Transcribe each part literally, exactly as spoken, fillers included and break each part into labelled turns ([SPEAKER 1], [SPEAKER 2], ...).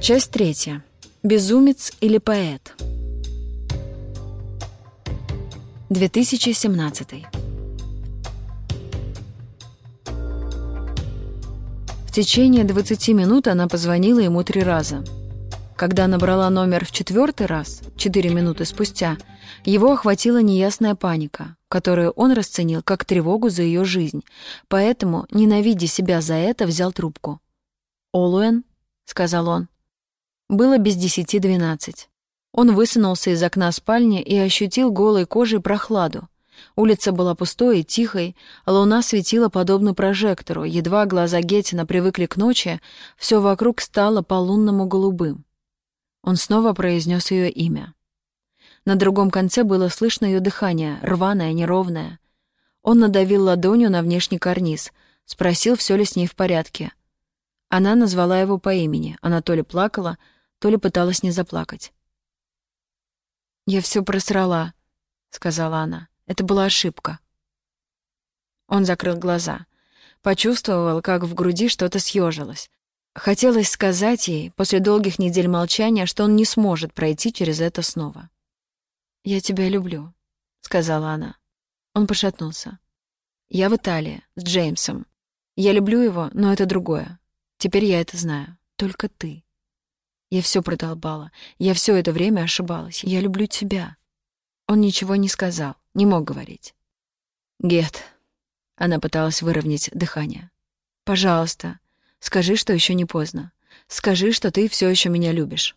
[SPEAKER 1] Часть третья. Безумец или поэт? две тысячи семнадцатый. В течение двадцати минут она позвонила ему три раза. Когда набрала номер в четвертый раз, четыре минуты спустя, его охватила неясная паника, которую он расценил как тревогу за ее жизнь, поэтому, ненавидя себя за это, взял трубку. «Олуэн», — сказал он. Было без десяти двенадцать. Он высунулся из окна спальни и ощутил голой кожей прохладу. Улица была пустой и тихой, луна светила подобно прожектору, едва глаза Геттина привыкли к ночи, все вокруг стало по-лунному голубым. Он снова произнес ее имя. На другом конце было слышно ее дыхание, рваное, неровное. Он надавил ладонью на внешний карниз, спросил, все ли с ней в порядке. Она назвала его по имени, она то ли плакала, то ли пыталась не заплакать. «Я все просрала», — сказала она. «Это была ошибка». Он закрыл глаза. Почувствовал, как в груди что-то съежилось. Хотелось сказать ей, после долгих недель молчания, что он не сможет пройти через это снова. «Я тебя люблю», — сказала она. Он пошатнулся. «Я в Италии, с Джеймсом. Я люблю его, но это другое. Теперь я это знаю. Только ты. Я все продолбала. Я все это время ошибалась. Я люблю тебя». Он ничего не сказал, не мог говорить. «Гет», — она пыталась выровнять дыхание. «Пожалуйста, скажи, что еще не поздно. Скажи, что ты все еще меня любишь».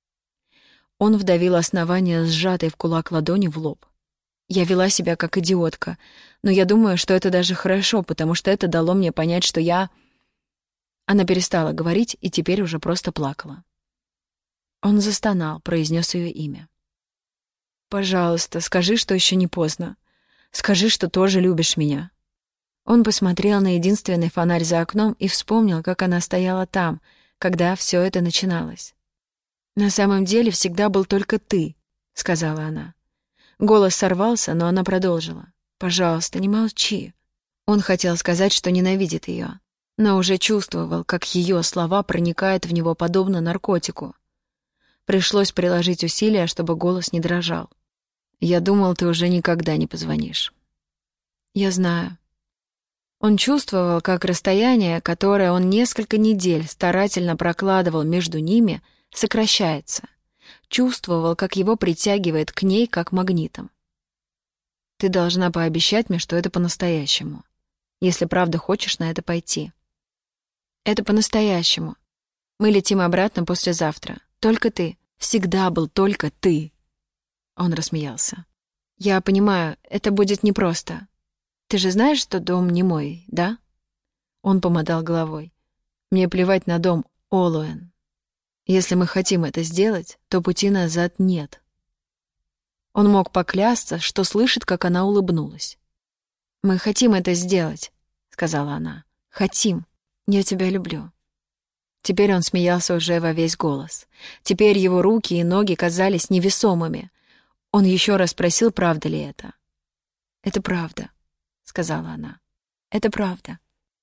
[SPEAKER 1] Он вдавил основание сжатой в кулак ладони в лоб. «Я вела себя как идиотка, но я думаю, что это даже хорошо, потому что это дало мне понять, что я...» Она перестала говорить и теперь уже просто плакала. Он застонал, произнес ее имя. «Пожалуйста, скажи, что еще не поздно. Скажи, что тоже любишь меня». Он посмотрел на единственный фонарь за окном и вспомнил, как она стояла там, когда все это начиналось. «На самом деле всегда был только ты», — сказала она. Голос сорвался, но она продолжила. «Пожалуйста, не молчи». Он хотел сказать, что ненавидит ее, но уже чувствовал, как ее слова проникают в него подобно наркотику. Пришлось приложить усилия, чтобы голос не дрожал. «Я думал, ты уже никогда не позвонишь». «Я знаю». Он чувствовал, как расстояние, которое он несколько недель старательно прокладывал между ними, сокращается. Чувствовал, как его притягивает к ней, как магнитом. «Ты должна пообещать мне, что это по-настоящему, если правда хочешь на это пойти». «Это по-настоящему. Мы летим обратно послезавтра. Только ты. Всегда был только ты». Он рассмеялся. «Я понимаю, это будет непросто. Ты же знаешь, что дом не мой, да?» Он помотал головой. «Мне плевать на дом, Олуэн. Если мы хотим это сделать, то пути назад нет». Он мог поклясться, что слышит, как она улыбнулась. «Мы хотим это сделать», — сказала она. «Хотим. Я тебя люблю». Теперь он смеялся уже во весь голос. Теперь его руки и ноги казались невесомыми. Он еще раз спросил, правда ли это. «Это правда», — сказала она. «Это правда».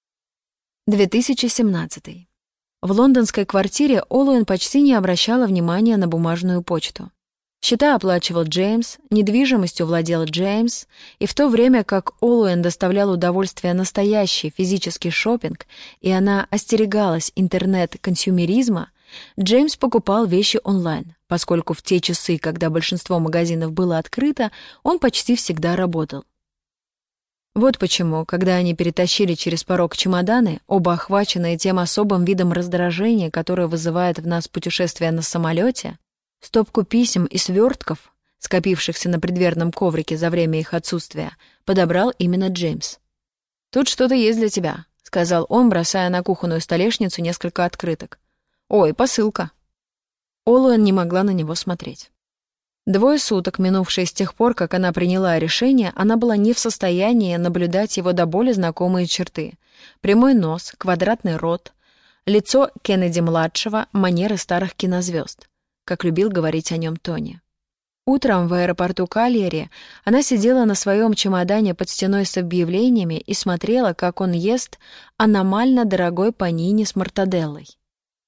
[SPEAKER 1] две тысячи семнадцатый. В лондонской квартире Олуэн почти не обращала внимания на бумажную почту. Счета оплачивал Джеймс, недвижимостью владел Джеймс, и в то время как Олуэн доставлял удовольствие настоящий физический шопинг, и она остерегалась интернет-консюмеризма, Джеймс покупал вещи онлайн, поскольку в те часы, когда большинство магазинов было открыто, он почти всегда работал. Вот почему, когда они перетащили через порог чемоданы, оба охваченные тем особым видом раздражения, которое вызывает в нас путешествие на самолете, стопку писем и свертков, скопившихся на преддверном коврике за время их отсутствия, подобрал именно Джеймс. «Тут что-то есть для тебя», — сказал он, бросая на кухонную столешницу несколько открыток. «Ой, посылка». Олуэн не могла на него смотреть. Двое суток, минувшие с тех пор, как она приняла решение, она была не в состоянии наблюдать его до боли знакомые черты. Прямой нос, квадратный рот, лицо Кеннеди-младшего, манеры старых кинозвезд, как любил говорить о нем Тони. Утром в аэропорту Кальяри она сидела на своем чемодане под стеной с объявлениями и смотрела, как он ест аномально дорогой панини с мортаделлой.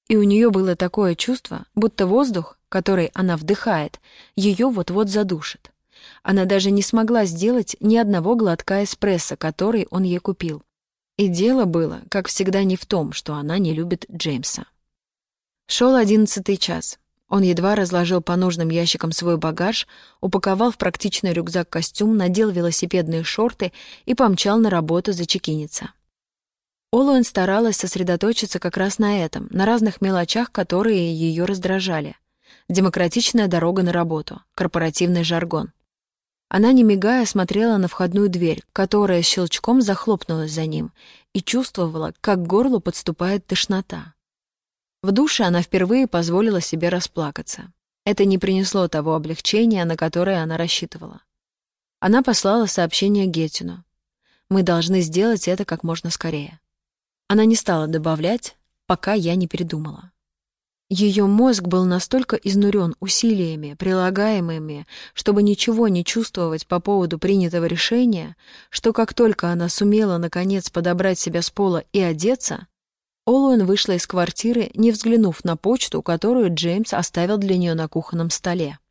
[SPEAKER 1] И у нее было такое чувство, будто воздух, который она вдыхает, ее вот-вот задушит. Она даже не смогла сделать ни одного глотка эспрессо, который он ей купил. И дело было, как всегда, не в том, что она не любит Джеймса. Шел одиннадцатый час. Он едва разложил по нужным ящикам свой багаж, упаковал в практичный рюкзак костюм, надел велосипедные шорты и помчал на работу зачекиниться. Олуэн старалась сосредоточиться как раз на этом, на разных мелочах, которые ее раздражали. Демократичная дорога на работу, корпоративный жаргон. Она, не мигая, смотрела на входную дверь, которая щелчком захлопнулась за ним, и чувствовала, как к горлу подступает тошнота. В душе она впервые позволила себе расплакаться. Это не принесло того облегчения, на которое она рассчитывала. Она послала сообщение Геттину. «Мы должны сделать это как можно скорее». Она не стала добавлять, пока я не передумала. Ее мозг был настолько изнурен усилиями, прилагаемыми, чтобы ничего не чувствовать по поводу принятого решения, что как только она сумела наконец подобрать себя с пола и одеться, Олуэн вышла из квартиры, не взглянув на почту, которую Джеймс оставил для нее на кухонном столе.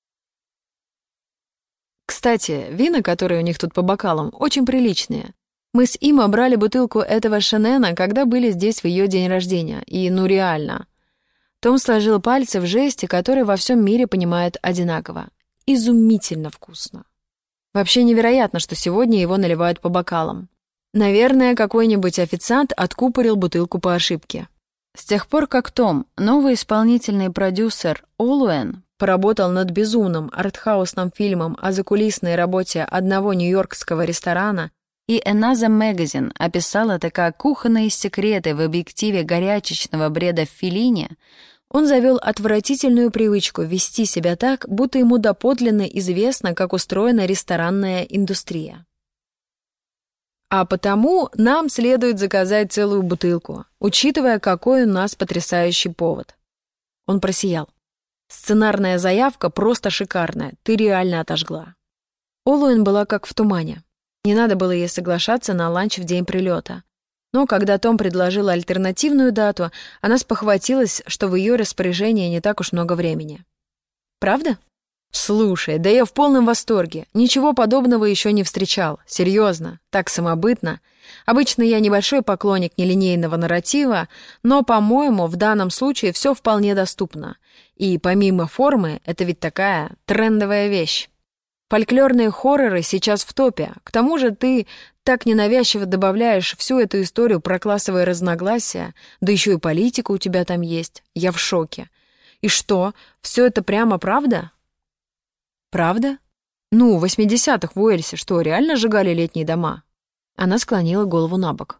[SPEAKER 1] Кстати, вина, которые у них тут по бокалам, очень приличные. Мы с Има брали бутылку этого Шенена, когда были здесь в ее день рождения, и ну реально. Том сложил пальцы в жесте, который во всем мире понимают одинаково. Изумительно вкусно. Вообще невероятно, что сегодня его наливают по бокалам. Наверное, какой-нибудь официант откупорил бутылку по ошибке. С тех пор, как Том, новый исполнительный продюсер Олуэн, поработал над безумным артхаусным фильмом о закулисной работе одного нью-йоркского ресторана, и Another Magazine описал это как кухонные секреты в объективе горячечного бреда в Феллини, он завел отвратительную привычку вести себя так, будто ему доподлинно известно, как устроена ресторанная индустрия. А потому нам следует заказать целую бутылку, учитывая, какой у нас потрясающий повод. Он просиял. Сценарная заявка просто шикарная, ты реально отожгла. Олуэн была как в тумане. Не надо было ей соглашаться на ланч в день прилета. Но когда Том предложил альтернативную дату, она спохватилась, что в ее распоряжении не так уж много времени. «Правда?» «Слушай, да я в полном восторге. Ничего подобного еще не встречал. Серьезно, так самобытно. Обычно я небольшой поклонник нелинейного нарратива, но, по-моему, в данном случае все вполне доступно. И помимо формы, это ведь такая трендовая вещь. Фольклорные хорроры сейчас в топе. К тому же ты так ненавязчиво добавляешь всю эту историю про классовые разногласия, да еще и политика у тебя там есть. Я в шоке. И что, все это прямо правда?» «Правда? Ну, в восьмидесятых в Уэльсе что, реально сжигали летние дома?» Она склонила голову на бок.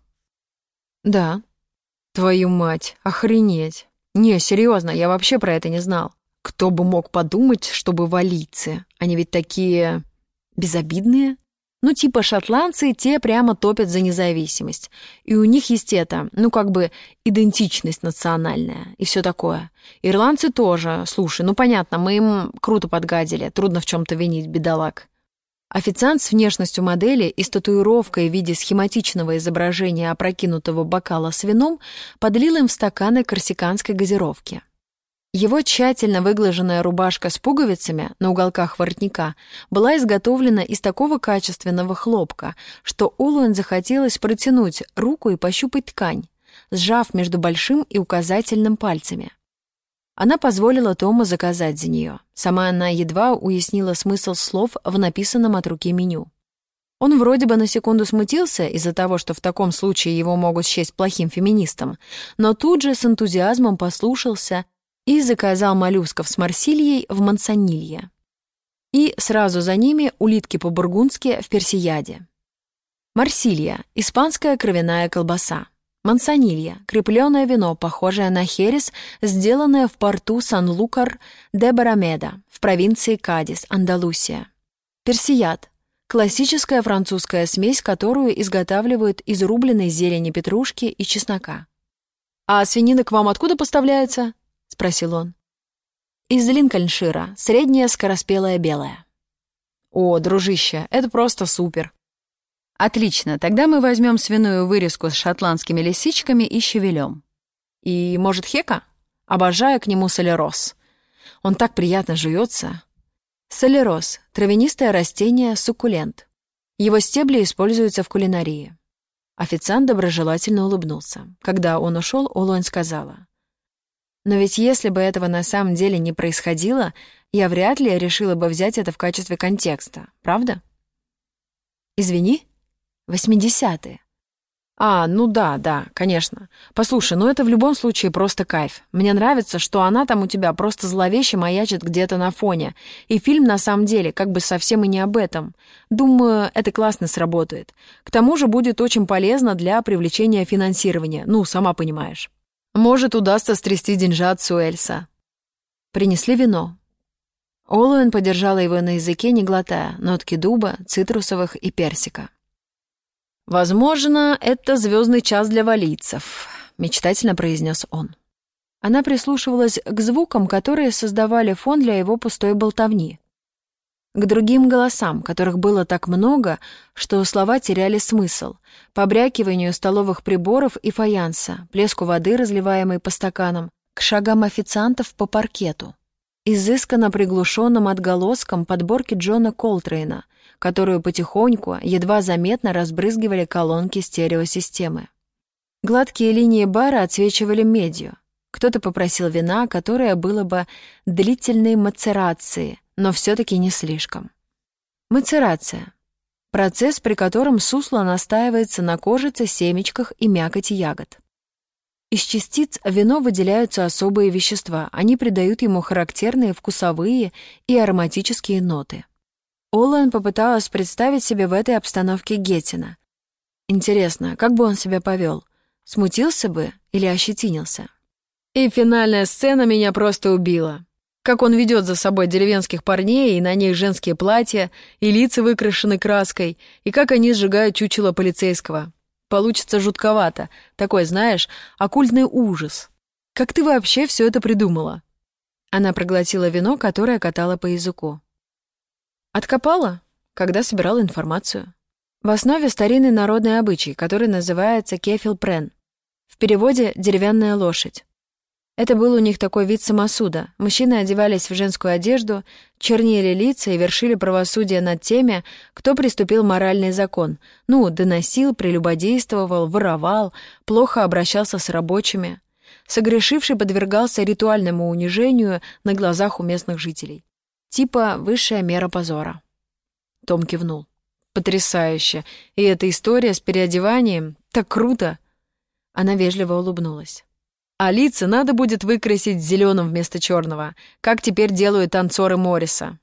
[SPEAKER 1] «Да». «Твою мать, охренеть. Не, серьезно, я вообще про это не знал. Кто бы мог подумать, чтобы валийцы, они ведь такие безобидные. Ну, типа шотландцы, те прямо топят за независимость. И у них есть это, ну, как бы идентичность национальная и все такое. Ирландцы тоже, слушай, ну, понятно, мы им круто подгадили, трудно в чем-то винить бедолаг». Официант с внешностью модели и с татуировкой в виде схематичного изображения опрокинутого бокала с вином подлил им в стаканы корсиканской газировки. Его тщательно выглаженная рубашка с пуговицами на уголках воротника была изготовлена из такого качественного хлопка, что Олуэн захотелось протянуть руку и пощупать ткань, сжав между большим и указательным пальцами. Она позволила Тому заказать за нее. Сама она едва уяснила смысл слов в написанном от руки меню. Он вроде бы на секунду смутился из-за того, что в таком случае его могут счесть плохим феминистом, но тут же с энтузиазмом послушался и заказал моллюсков с марсильей в мансонилье. И сразу за ними улитки по-бургундски в персияде. Марсилья — испанская кровяная колбаса. Мансонилья — крепленное вино, похожее на херес, сделанное в порту Сан-Лукар де Барамеда в провинции Кадис, Андалусия. Персияд — классическая французская смесь, которую изготавливают из рубленной зелени петрушки и чеснока. «А свинина к вам откуда поставляется?» — спросил он. «Из Линкольншира, средняя скороспелая белая». «О, дружище, это просто супер!» «Отлично, тогда мы возьмем свиную вырезку с шотландскими лисичками и щавелем». «И, может, хека?» Обожаю к нему солероз. Он так приятно жуется. Солероз — травянистое растение, суккулент. Его стебли используются в кулинарии. Официант доброжелательно улыбнулся. Когда он ушел, Олуэн сказала: «Но ведь если бы этого на самом деле не происходило, я вряд ли решила бы взять это в качестве контекста, правда?» «Извини? восьмидесятые. «А, ну да, да, конечно. Послушай, ну это в любом случае просто кайф. Мне нравится, что она там у тебя просто зловеще маячит где-то на фоне. И фильм на самом деле как бы совсем и не об этом. Думаю, это классно сработает. К тому же будет очень полезно для привлечения финансирования, ну, сама понимаешь. Может, удастся стрясти деньжат с Уэльса». Принесли вино. Олуэн подержала его на языке, не глотая, нотки дуба, цитрусовых и персика. «Возможно, это звездный час для валийцев», — мечтательно произнес он. Она прислушивалась к звукам, которые создавали фон для его пустой болтовни. К другим голосам, которых было так много, что слова теряли смысл, побрякиванию столовых приборов и фаянса, плеску воды, разливаемой по стаканам, к шагам официантов по паркету, изысканно приглушенным отголоском подборки Джона Колтрейна, которую потихоньку, едва заметно разбрызгивали колонки стереосистемы. Гладкие линии бара отсвечивали медью. Кто-то попросил вина, которое было бы длительной мацерацией, но все-таки не слишком. Мацерация — процесс, при котором сусло настаивается на кожице, семечках и мякоти ягод. Из частиц вино выделяются особые вещества, они придают ему характерные вкусовые и ароматические ноты. Олуэн попыталась представить себе в этой обстановке Геттина. Интересно, как бы он себя повел? Смутился бы или ощетинился? И финальная сцена меня просто убила. Как он ведет за собой деревенских парней, и на них женские платья, и лица выкрашены краской, и как они сжигают чучело полицейского. Получится жутковато. Такой, знаешь, оккультный ужас. Как ты вообще все это придумала?» Она проглотила вино, которое катала по языку. Откопала, когда собирала информацию. В основе старинный народный обычай, который называется кефил-прен. В переводе «деревянная лошадь». Это был у них такой вид самосуда. Мужчины одевались в женскую одежду, чернили лица и вершили правосудие над теми, кто приступил моральный закон. Ну, доносил, прелюбодействовал, воровал, плохо обращался с рабочими. Согрешивший подвергался ритуальному унижению на глазах у местных жителей. Типа высшая мера позора. Том кивнул. «Потрясающе! И эта история с переодеванием так круто!» Она вежливо улыбнулась. «А лица надо будет выкрасить зеленым вместо черного, как теперь делают танцоры Морриса».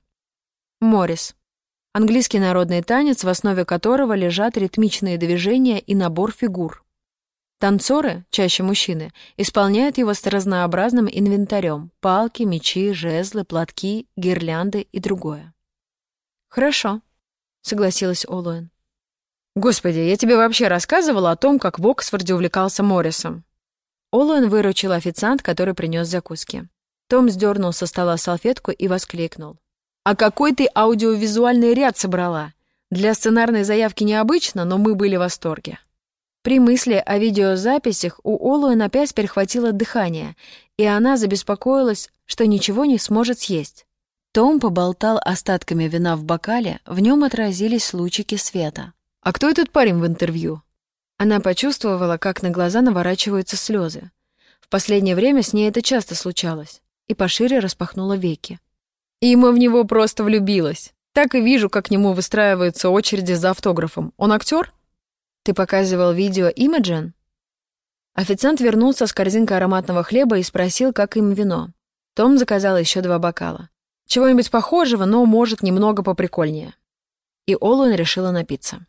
[SPEAKER 1] Моррис. Английский народный танец, в основе которого лежат ритмичные движения и набор фигур. Танцоры, чаще мужчины, исполняют его с разнообразным инвентарем — палки, мечи, жезлы, платки, гирлянды и другое. «Хорошо», — согласилась Олуэн. «Господи, я тебе вообще рассказывала о том, как в Оксфорде увлекался Моррисом?» Олуэн выручил официант, который принес закуски. Том сдернул со стола салфетку и воскликнул: «А какой ты аудиовизуальный ряд собрала? Для сценарной заявки необычно, но мы были в восторге». При мысли о видеозаписях у Олуэн опять перехватило дыхание, и она забеспокоилась, что ничего не сможет съесть. Том поболтал остатками вина в бокале, в нем отразились лучики света. «А кто этот парень в интервью?» Она почувствовала, как на глаза наворачиваются слезы. В последнее время с ней это часто случалось, и пошире распахнула веки. «Има в него просто влюбилась. Так и вижу, как к нему выстраиваются очереди за автографом. Он актер?» «Ты показывал видео Имаджин?» Официант вернулся с корзинкой ароматного хлеба и спросил, как им вино. Том заказал еще два бокала. Чего-нибудь похожего, но, может, немного поприкольнее. И Олуэн решила напиться.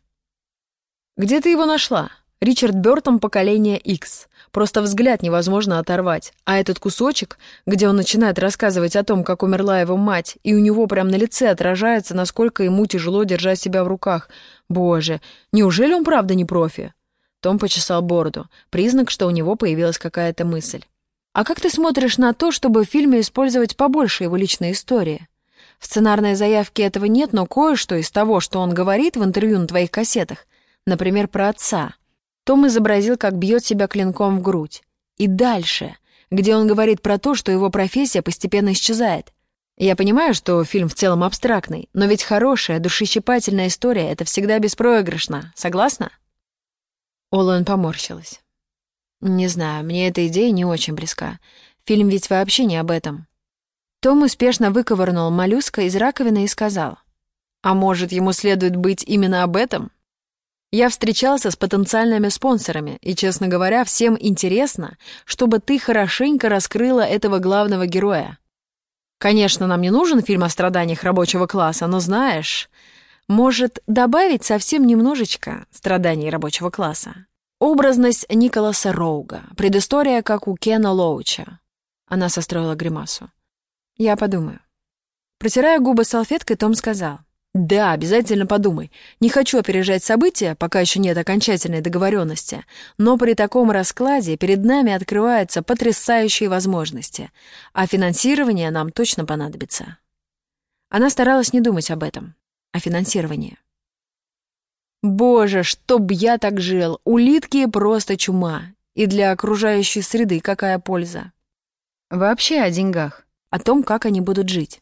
[SPEAKER 1] «Где ты его нашла? Ричард Бёртон поколения Икс. Просто взгляд невозможно оторвать. А этот кусочек, где он начинает рассказывать о том, как умерла его мать, и у него прямо на лице отражается, насколько ему тяжело держать себя в руках. Боже, неужели он правда не профи?» Том почесал бороду. Признак, что у него появилась какая-то мысль. «А как ты смотришь на то, чтобы в фильме использовать побольше его личной истории? В сценарной заявке этого нет, но кое-что из того, что он говорит в интервью на твоих кассетах, например, про отца». Том изобразил, как бьет себя клинком в грудь. «И дальше. где он говорит про то, что его профессия постепенно исчезает. Я понимаю, что фильм в целом абстрактный, но ведь хорошая, душещипательная история — это всегда беспроигрышно. Согласна?» Олуэн поморщилась. «Не знаю, мне эта идея не очень близка. Фильм ведь вообще не об этом». Том успешно выковырнул моллюска из раковины и сказал: «А может, ему следует быть именно об этом? Я встречался с потенциальными спонсорами, и, честно говоря, всем интересно, чтобы ты хорошенько раскрыла этого главного героя. Конечно, нам не нужен фильм о страданиях рабочего класса, но знаешь, может, добавить совсем немножечко страданий рабочего класса. Образность Николаса Роуга, предыстория, как у Кена Лоуча». Она состроила гримасу. «Я подумаю». Протирая губы салфеткой, Том сказал: «Да, обязательно подумай. Не хочу опережать события, пока еще нет окончательной договоренности, но при таком раскладе перед нами открываются потрясающие возможности, а финансирование нам точно понадобится». Она старалась не думать об этом, о финансировании. «Боже, чтоб я так жил! Улитки просто чума. И для окружающей среды какая польза?» Вообще о деньгах, о том, как они будут жить.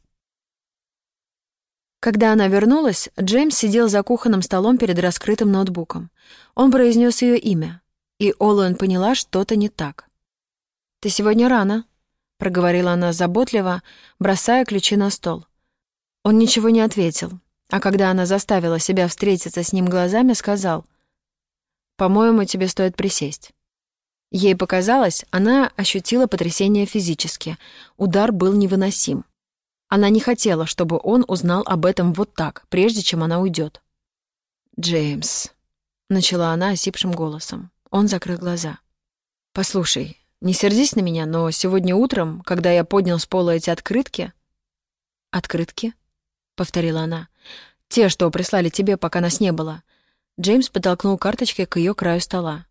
[SPEAKER 1] Когда она вернулась, Джеймс сидел за кухонным столом перед раскрытым ноутбуком. Он произнес ее имя, и Олуэн поняла, что-то не так. «Ты сегодня рано», — проговорила она заботливо, бросая ключи на стол. Он ничего не ответил, а когда она заставила себя встретиться с ним глазами, сказал: «По-моему, тебе стоит присесть». Ей показалось, она ощутила потрясение физически. Удар был невыносим. Она не хотела, чтобы он узнал об этом вот так, прежде чем она уйдет. «Джеймс», — начала она осипшим голосом. Он закрыл глаза. «Послушай, не сердись на меня, но сегодня утром, когда я поднял с пола эти открытки...» «Открытки?» — повторила она. «Те, что прислали тебе, пока нас не было». Джеймс подтолкнул карточкой к ее краю стола.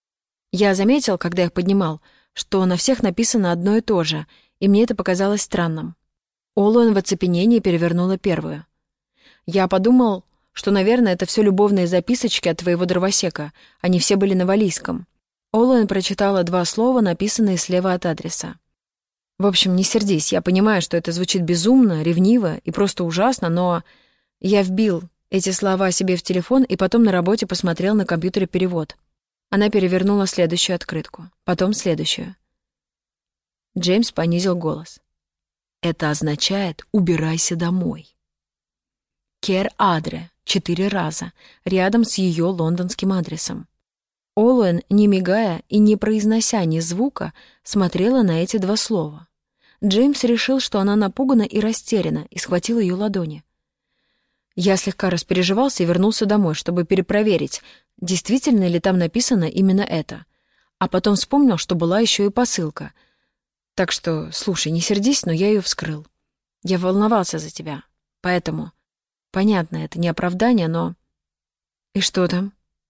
[SPEAKER 1] «Я заметил, когда их поднимал, что на всех написано одно и то же, и мне это показалось странным». Олуэн в оцепенении перевернула первую. «Я подумал, что, наверное, это все любовные записочки от твоего дровосека. Они все были на валлийском». Олуэн прочитала два слова, написанные слева от адреса. «В общем, не сердись, я понимаю, что это звучит безумно, ревниво и просто ужасно, но я вбил эти слова себе в телефон и потом на работе посмотрел на компьютере перевод». Она перевернула следующую открытку, потом следующую. Джеймс понизил голос. «Это означает «убирайся домой». Кер Адре, четыре раза, рядом с ее лондонским адресом. Олуэн, не мигая и не произнося ни звука, смотрела на эти два слова. Джеймс решил, что она напугана и растеряна, и схватил ее ладони. Я слегка распереживался и вернулся домой, чтобы перепроверить, действительно ли там написано именно это. А потом вспомнил, что была еще и посылка. Так что, слушай, не сердись, но я ее вскрыл. Я волновался за тебя, поэтому... Понятно, это не оправдание, но... И что там?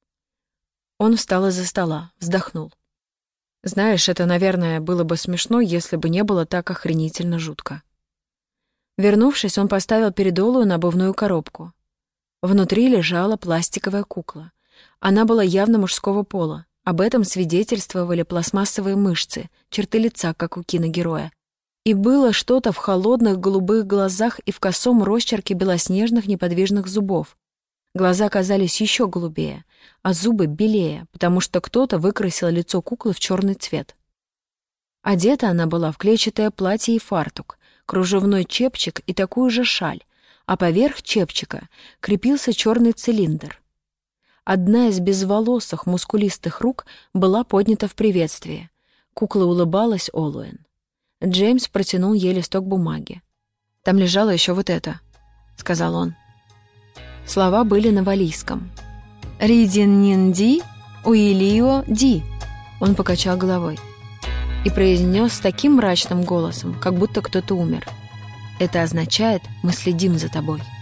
[SPEAKER 1] Он встал из-за стола, вздохнул. Знаешь, это, наверное, было бы смешно, если бы не было так охренительно жутко. Вернувшись, он поставил перед Олуэн обувную коробку. Внутри лежала пластиковая кукла. Она была явно мужского пола. Об этом свидетельствовали пластмассовые мышцы, черты лица, как у киногероя. И было что-то в холодных голубых глазах и в косом росчерке белоснежных неподвижных зубов. Глаза казались еще голубее, а зубы белее, потому что кто-то выкрасил лицо куклы в черный цвет. Одета она была в клетчатое платье и фартук, кружевной чепчик и такую же шаль, а поверх чепчика крепился черный цилиндр. Одна из безволосых, мускулистых рук была поднята в приветствии. Кукла улыбалась Олуэн. Джеймс протянул ей листок бумаги. «Там лежало еще вот это», — сказал он. Слова были на валлийском. «Ридин нинди уилио ди», — он покачал головой и произнес с таким мрачным голосом, как будто кто-то умер. «Это означает, мы следим за тобой».